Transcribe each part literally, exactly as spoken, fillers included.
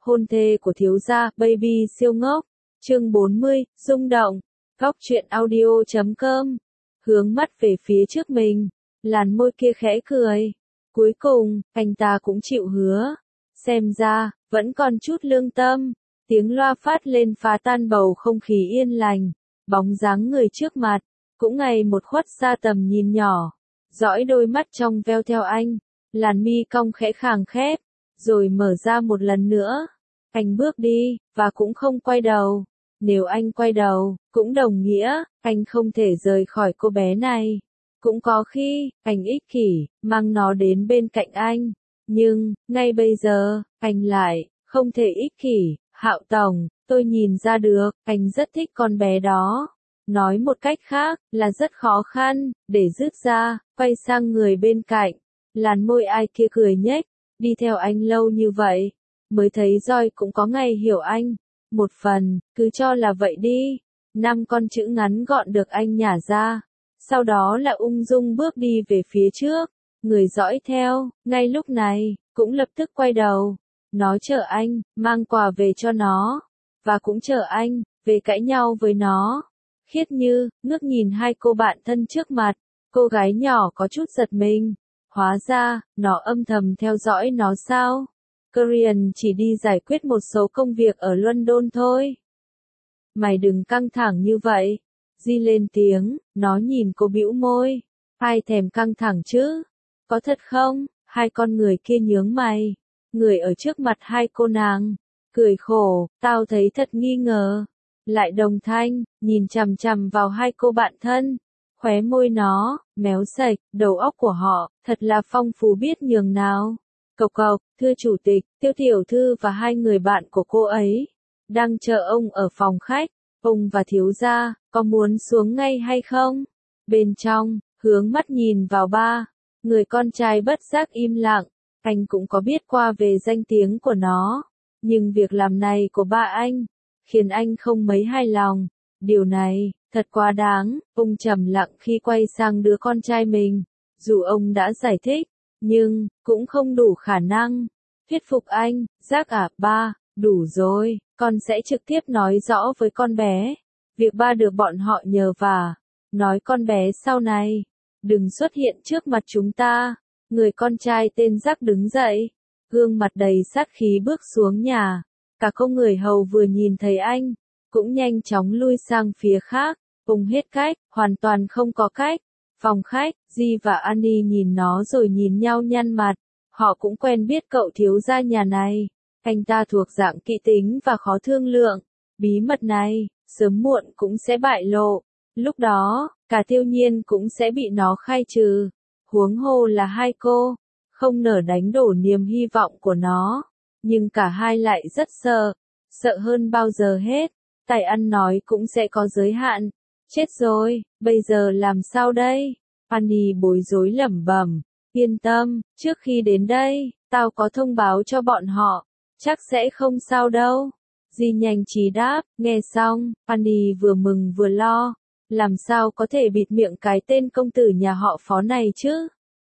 hôn thê của thiếu gia, baby siêu ngốc. Chương bốn mươi, rung động. Góc truyện audio chấm com. Hướng mắt về phía trước mình, làn môi kia khẽ cười. Cuối cùng, anh ta cũng chịu hứa. Xem ra, vẫn còn chút lương tâm. Tiếng loa phát lên phá tan bầu không khí yên lành. Bóng dáng người trước mặt, cũng ngày một khuất xa tầm nhìn nhỏ. Dõi đôi mắt trong veo theo anh, làn mi cong khẽ khàng khép, rồi mở ra một lần nữa. Anh bước đi, và cũng không quay đầu. Nếu anh quay đầu, cũng đồng nghĩa, anh không thể rời khỏi cô bé này. Cũng có khi, anh ích kỷ, mang nó đến bên cạnh anh. Nhưng, ngay bây giờ, anh lại, không thể ích kỷ. Hạo Tổng, tôi nhìn ra được, anh rất thích con bé đó. Nói một cách khác, là rất khó khăn, để dứt ra, quay sang người bên cạnh. Làn môi ai kia cười nhếch, đi theo anh lâu như vậy, mới thấy roi cũng có ngày hiểu anh. Một phần, cứ cho là vậy đi. Năm con chữ ngắn gọn được anh nhả ra. Sau đó là ung dung bước đi về phía trước. Người dõi theo, ngay lúc này, cũng lập tức quay đầu. Nó chờ anh, mang quà về cho nó. Và cũng chờ anh, về cãi nhau với nó. Khiết Như, ngước nhìn hai cô bạn thân trước mặt. Cô gái nhỏ có chút giật mình. Hóa ra, nó âm thầm theo dõi nó sao? Korean chỉ đi giải quyết một số công việc ở London thôi. Mày đừng căng thẳng như vậy. Di lên tiếng, nó nhìn cô bĩu môi. Ai thèm căng thẳng chứ? Có thật không? Hai con người kia nhướng mày. Người ở trước mặt hai cô nàng. Cười khổ, tao thấy thật nghi ngờ. Lại đồng thanh, nhìn chằm chằm vào hai cô bạn thân. Khóe môi nó, méo sạch, đầu óc của họ, thật là phong phú biết nhường nào. Cộc cộc, thưa chủ tịch, Tiêu tiểu thư và hai người bạn của cô ấy đang chờ ông ở phòng khách. Ông và thiếu gia, có muốn xuống ngay hay không? Bên trong, hướng mắt nhìn vào ba. Người con trai bất giác im lặng. Anh cũng có biết qua về danh tiếng của nó. Nhưng việc làm này của ba anh, khiến anh không mấy hài lòng. Điều này, thật quá đáng. Ông trầm lặng khi quay sang đứa con trai mình. Dù ông đã giải thích, nhưng, cũng không đủ khả năng thuyết phục anh. Giác à, ba, đủ rồi, con sẽ trực tiếp nói rõ với con bé. Việc ba được bọn họ nhờ vả. Nói con bé sau này, đừng xuất hiện trước mặt chúng ta. Người con trai tên Giác đứng dậy, gương mặt đầy sát khí bước xuống nhà. Cả cô người hầu vừa nhìn thấy anh, cũng nhanh chóng lui sang phía khác. Ông hết cách, hoàn toàn không có cách. Phòng khách, Di và Annie nhìn nó rồi nhìn nhau nhăn mặt. Họ cũng quen biết cậu thiếu gia nhà này. Anh ta thuộc dạng kỹ tính và khó thương lượng. Bí mật này, sớm muộn cũng sẽ bại lộ. Lúc đó, cả Tiêu Nhiên cũng sẽ bị nó khai trừ. Huống hồ là hai cô, không nỡ đánh đổ niềm hy vọng của nó. Nhưng cả hai lại rất sợ, sợ hơn bao giờ hết. Tài ăn nói cũng sẽ có giới hạn. Chết rồi, bây giờ làm sao đây? Annie bối rối lẩm bẩm. Yên tâm, trước khi đến đây, tao có thông báo cho bọn họ. Chắc sẽ không sao đâu. Di nhanh trí đáp, nghe xong, Annie vừa mừng vừa lo. Làm sao có thể bịt miệng cái tên công tử nhà họ Phó này chứ?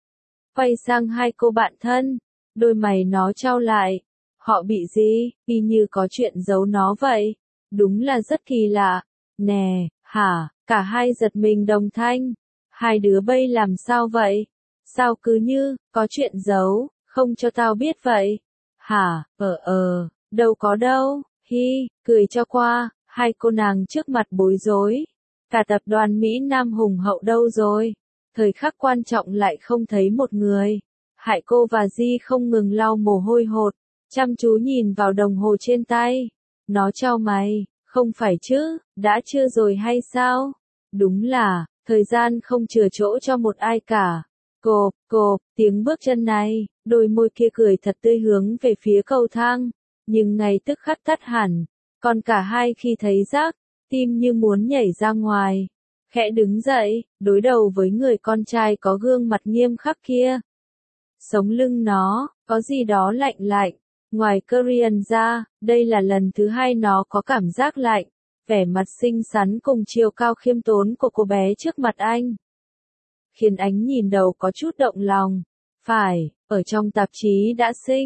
Quay sang hai cô bạn thân, đôi mày nó chau lại. Họ bị gì, y như có chuyện giấu nó vậy. Đúng là rất kỳ lạ. Nè, hả, cả hai giật mình đồng thanh. Hai đứa bây làm sao vậy? Sao cứ như, có chuyện giấu, không cho tao biết vậy? Hả, ờ ờ, đâu có đâu, hi, cười cho qua, hai cô nàng trước mặt bối rối. Cả tập đoàn Mỹ Nam hùng hậu đâu rồi? Thời khắc quan trọng lại không thấy một người. Hại cô và Di không ngừng lau mồ hôi hột, chăm chú nhìn vào đồng hồ trên tay. Nó chau mày, không phải chứ, đã chưa rồi hay sao? Đúng là, thời gian không chừa chỗ cho một ai cả. Cộp, cộp, tiếng bước chân này, đôi môi kia cười thật tươi hướng về phía cầu thang. Nhưng ngay tức khắc tắt hẳn. Còn cả hai khi thấy Giác, tim như muốn nhảy ra ngoài. Khẽ đứng dậy, đối đầu với người con trai có gương mặt nghiêm khắc kia. Sống lưng nó, có gì đó lạnh lạnh. Ngoài Korean ra, đây là lần thứ hai nó có cảm giác lạnh. Vẻ mặt xinh xắn cùng chiều cao khiêm tốn của cô bé trước mặt anh, khiến ánh nhìn đầu có chút động lòng. Phải, ở trong tạp chí đã xinh,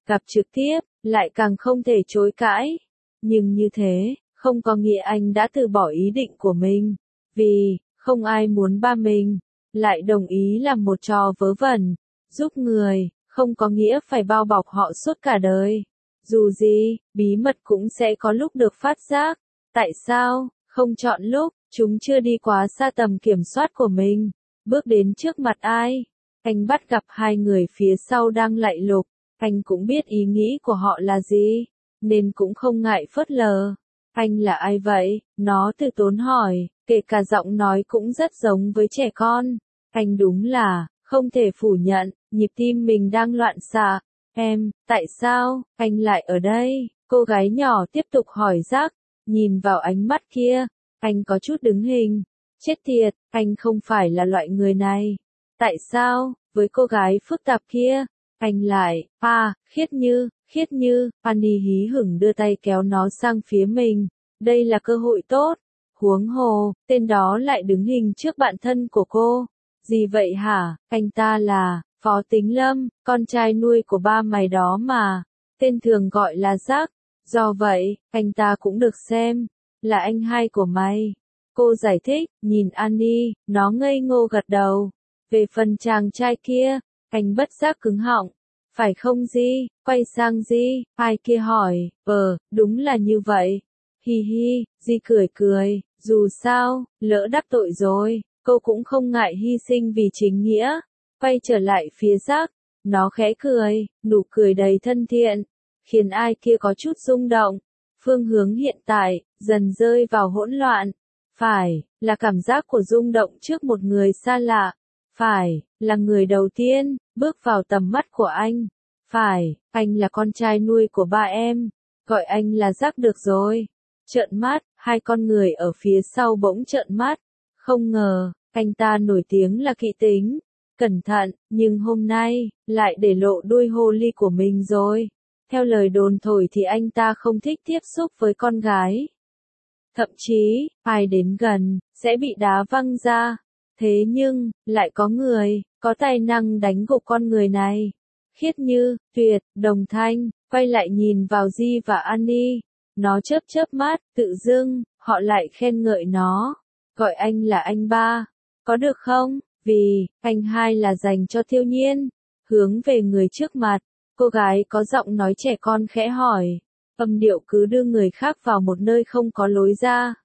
gặp trực tiếp, lại càng không thể chối cãi. Nhưng như thế, không có nghĩa anh đã từ bỏ ý định của mình, vì, không ai muốn ba mình, lại đồng ý làm một trò vớ vẩn, giúp người, không có nghĩa phải bao bọc họ suốt cả đời. Dù gì, bí mật cũng sẽ có lúc được phát giác. Tại sao, không chọn lúc, chúng chưa đi quá xa tầm kiểm soát của mình, bước đến trước mặt ai. Anh bắt gặp hai người phía sau đang lạy lục, anh cũng biết ý nghĩ của họ là gì, nên cũng không ngại phớt lờ. Anh là ai vậy? Nó từ tốn hỏi, kể cả giọng nói cũng rất giống với trẻ con. Anh đúng là, không thể phủ nhận, nhịp tim mình đang loạn xạ. Em, tại sao, anh lại ở đây? Cô gái nhỏ tiếp tục hỏi Jack, nhìn vào ánh mắt kia, anh có chút đứng hình. Chết tiệt, anh không phải là loại người này. Tại sao, với cô gái phức tạp kia, anh lại, à, Khiết Như, Khiết Như, Annie hí hửng đưa tay kéo nó sang phía mình. Đây là cơ hội tốt. Huống hồ, tên đó lại đứng hình trước bạn thân của cô. Gì vậy hả? Anh ta là Phó Tính Lâm, con trai nuôi của ba mày đó mà. Tên thường gọi là Jack. Do vậy, anh ta cũng được xem là anh hai của mày. Cô giải thích, nhìn Annie, nó ngây ngô gật đầu. Về phần chàng trai kia, anh bất giác cứng họng. Phải không Di? Quay sang Di, ai kia hỏi, ờ, đúng là như vậy. Hi hi, Di cười cười, dù sao, lỡ đắc tội rồi, cô cũng không ngại hy sinh vì chính nghĩa. Quay trở lại phía Jack, nó khẽ cười, nụ cười đầy thân thiện, khiến ai kia có chút rung động. Phương hướng hiện tại, dần rơi vào hỗn loạn. Phải, là cảm giác của rung động trước một người xa lạ. Phải, là người đầu tiên, bước vào tầm mắt của anh. Phải, anh là con trai nuôi của ba em. Gọi anh là Jack được rồi. Trợn mắt, hai con người ở phía sau bỗng trợn mắt. Không ngờ, anh ta nổi tiếng là kỵ tính. Cẩn thận, nhưng hôm nay, lại để lộ đuôi hồ ly của mình rồi. Theo lời đồn thổi thì anh ta không thích tiếp xúc với con gái. Thậm chí, ai đến gần, sẽ bị đá văng ra. Thế nhưng, lại có người, có tài năng đánh gục con người này. Khiết Như, Tuyệt, Đồng Thanh, quay lại nhìn vào Di và Annie. Nó chớp chớp mắt, tự dưng, họ lại khen ngợi nó. Gọi anh là anh ba. Có được không? Vì, anh hai là dành cho Thiêu Nhiên. Hướng về người trước mặt, cô gái có giọng nói trẻ con khẽ hỏi. Âm điệu cứ đưa người khác vào một nơi không có lối ra.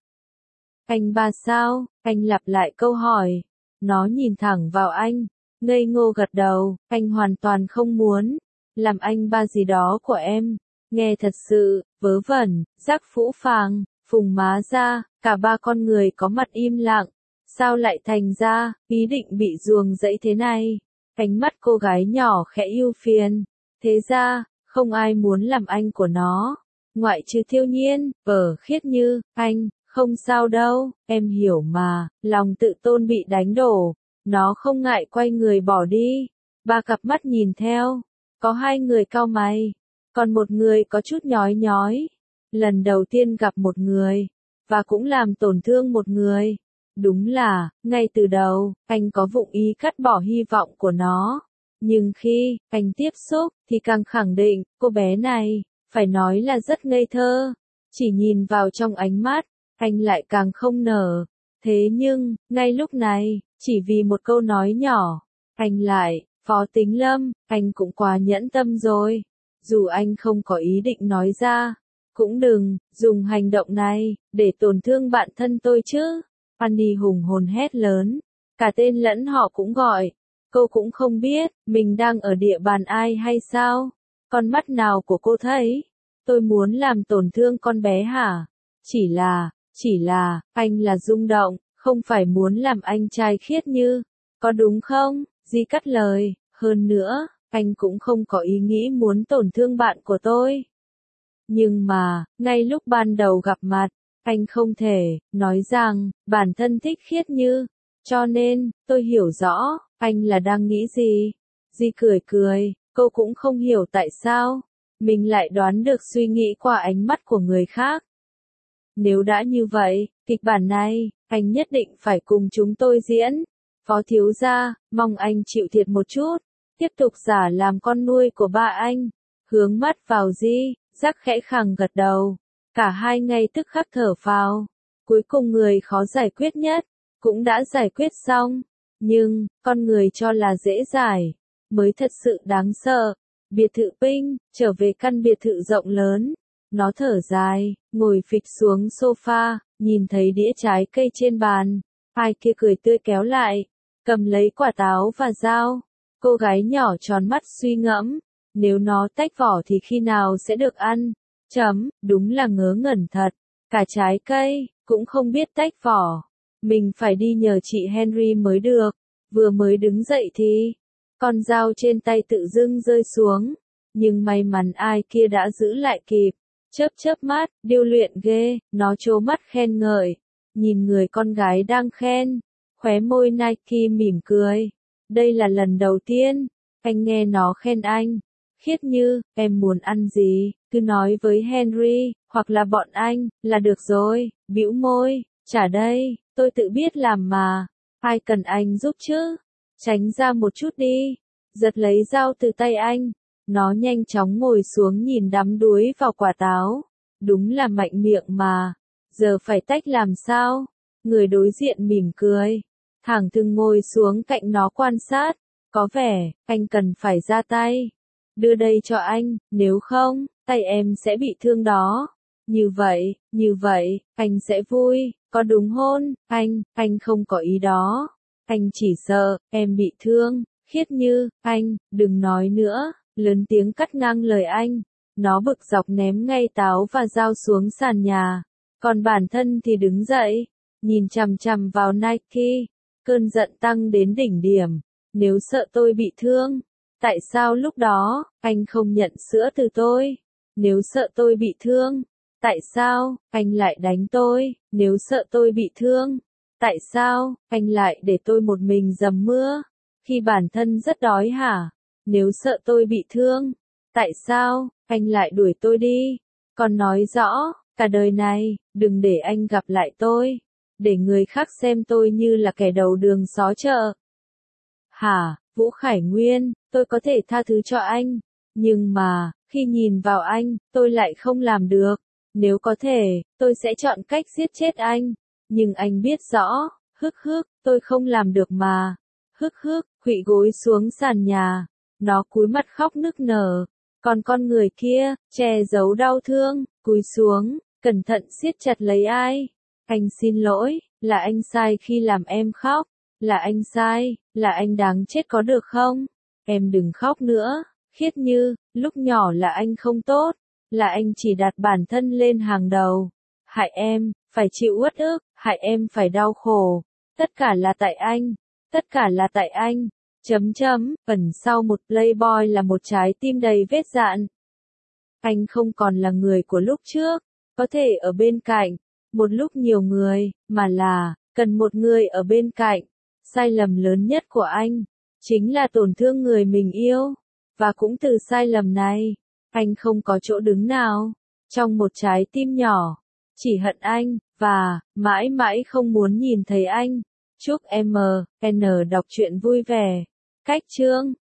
Anh ba sao? Anh lặp lại câu hỏi. Nó nhìn thẳng vào anh, ngây ngô gật đầu, anh hoàn toàn không muốn làm anh ba gì đó của em. Nghe thật sự, vớ vẩn, Jack phũ phàng, phùng má ra, cả ba con người có mặt im lặng. Sao lại thành ra, ý định bị ruồng rẫy thế này? Ánh mắt cô gái nhỏ khẽ ưu phiền. Thế ra, không ai muốn làm anh của nó. Ngoại trừ Thiêu Nhiên, ở Khiết Như, anh, không sao đâu, em hiểu mà, lòng tự tôn bị đánh đổ. Nó không ngại quay người bỏ đi. Ba cặp mắt nhìn theo. Có hai người cau mày. Còn một người có chút nhói nhói. Lần đầu tiên gặp một người. Và cũng làm tổn thương một người. Đúng là, ngay từ đầu, anh có vụng ý cắt bỏ hy vọng của nó. Nhưng khi, anh tiếp xúc, thì càng khẳng định, cô bé này, phải nói là rất ngây thơ. Chỉ nhìn vào trong ánh mắt, anh lại càng không nở. Thế nhưng, ngay lúc này, chỉ vì một câu nói nhỏ, anh lại, Phó Tính Lâm, anh cũng quá nhẫn tâm rồi. Dù anh không có ý định nói ra, cũng đừng, dùng hành động này, để tổn thương bạn thân tôi chứ. Annie hùng hồn hét lớn, cả tên lẫn họ cũng gọi. Cô cũng không biết, mình đang ở địa bàn ai hay sao? Con mắt nào của cô thấy? Tôi muốn làm tổn thương con bé hả? Chỉ là, chỉ là, anh là rung động, không phải muốn làm anh trai Khiết Như. Có đúng không? Di cắt lời, hơn nữa, anh cũng không có ý nghĩ muốn tổn thương bạn của tôi. Nhưng mà, ngay lúc ban đầu gặp mặt, anh không thể nói rằng bản thân thích Khiết Như. Cho nên, tôi hiểu rõ, anh là đang nghĩ gì. Di cười cười, cô cũng không hiểu tại sao mình lại đoán được suy nghĩ qua ánh mắt của người khác. Nếu đã như vậy, kịch bản này, anh nhất định phải cùng chúng tôi diễn. Phó thiếu gia, mong anh chịu thiệt một chút, tiếp tục giả làm con nuôi của ba anh. hướng mắt vào Di, Giác khẽ khàng gật đầu. Cả hai ngay tức khắc thở phào. Cuối cùng người khó giải quyết nhất, cũng đã giải quyết xong. Nhưng, con người cho là dễ giải, mới thật sự đáng sợ. Biệt thự Pinh, trở về căn biệt thự rộng lớn. Nó thở dài, ngồi phịch xuống sofa, nhìn thấy đĩa trái cây trên bàn. Ai kia cười tươi kéo lại, cầm lấy quả táo và dao. Cô gái nhỏ tròn mắt suy ngẫm, nếu nó tách vỏ thì khi nào sẽ được ăn? Chấm, đúng là ngớ ngẩn thật. Cả trái cây, cũng không biết tách vỏ. Mình phải đi nhờ chị Henry mới được. Vừa mới đứng dậy thì, con dao trên tay tự dưng rơi xuống. Nhưng may mắn ai kia đã giữ lại kịp. Chớp chớp mắt, điêu luyện ghê, nó trố mắt khen ngợi. Nhìn người con gái đang khen, khóe môi Nike mỉm cười. Đây là lần đầu tiên, anh nghe nó khen anh. Khiết Như, em muốn ăn gì, cứ nói với Henry, hoặc là bọn anh, là được rồi, bĩu môi, trả đây, tôi tự biết làm mà, ai cần anh giúp chứ, tránh ra một chút đi, giật lấy dao từ tay anh, nó nhanh chóng ngồi xuống nhìn đắm đuối vào quả táo, đúng là mạnh miệng mà, giờ phải tách làm sao, người đối diện mỉm cười, thẳng thừng ngồi xuống cạnh nó quan sát, có vẻ, anh cần phải ra tay. Đưa đây cho anh, nếu không, tay em sẽ bị thương đó. Như vậy, như vậy, anh sẽ vui, có đúng hôn, anh, anh không có ý đó. Anh chỉ sợ, em bị thương, Khiết Như, anh, đừng nói nữa, lớn tiếng cắt ngang lời anh. Nó bực dọc ném ngay táo và dao xuống sàn nhà. Còn bản thân thì đứng dậy, nhìn chằm chằm vào Nike, cơn giận tăng đến đỉnh điểm. Nếu sợ tôi bị thương, tại sao lúc đó, anh không nhận sữa từ tôi? Nếu sợ tôi bị thương, tại sao, anh lại đánh tôi? Nếu sợ tôi bị thương, tại sao, anh lại để tôi một mình dầm mưa? Khi bản thân rất đói hả? Nếu sợ tôi bị thương, tại sao, anh lại đuổi tôi đi? Còn nói rõ, cả đời này, đừng để anh gặp lại tôi. Để người khác xem tôi như là kẻ đầu đường xó chợ. Hả, Vũ Khải Nguyên, tôi có thể tha thứ cho anh. Nhưng mà, khi nhìn vào anh, tôi lại không làm được. Nếu có thể, tôi sẽ chọn cách giết chết anh. Nhưng anh biết rõ, hức hức, tôi không làm được mà. Hức hức, khuỵu gối xuống sàn nhà. Nó cúi mặt khóc nức nở. Còn con người kia, che giấu đau thương, cúi xuống, cẩn thận siết chặt lấy ai. Anh xin lỗi, là anh sai khi làm em khóc. Là anh sai, là anh đáng chết có được không? Em đừng khóc nữa, Khiết Như, lúc nhỏ là anh không tốt, là anh chỉ đặt bản thân lên hàng đầu. Hại em, phải chịu uất ức, hại em phải đau khổ. Tất cả là tại anh, tất cả là tại anh. Chấm chấm, ẩn sau một playboy là một trái tim đầy vết dạn. Anh không còn là người của lúc trước, có thể ở bên cạnh, một lúc nhiều người, mà là, cần một người ở bên cạnh. Sai lầm lớn nhất của anh, chính là tổn thương người mình yêu. Và cũng từ sai lầm này, anh không có chỗ đứng nào, trong một trái tim nhỏ, chỉ hận anh, và, mãi mãi không muốn nhìn thấy anh. Chúc em, N đọc truyện vui vẻ. Cách chương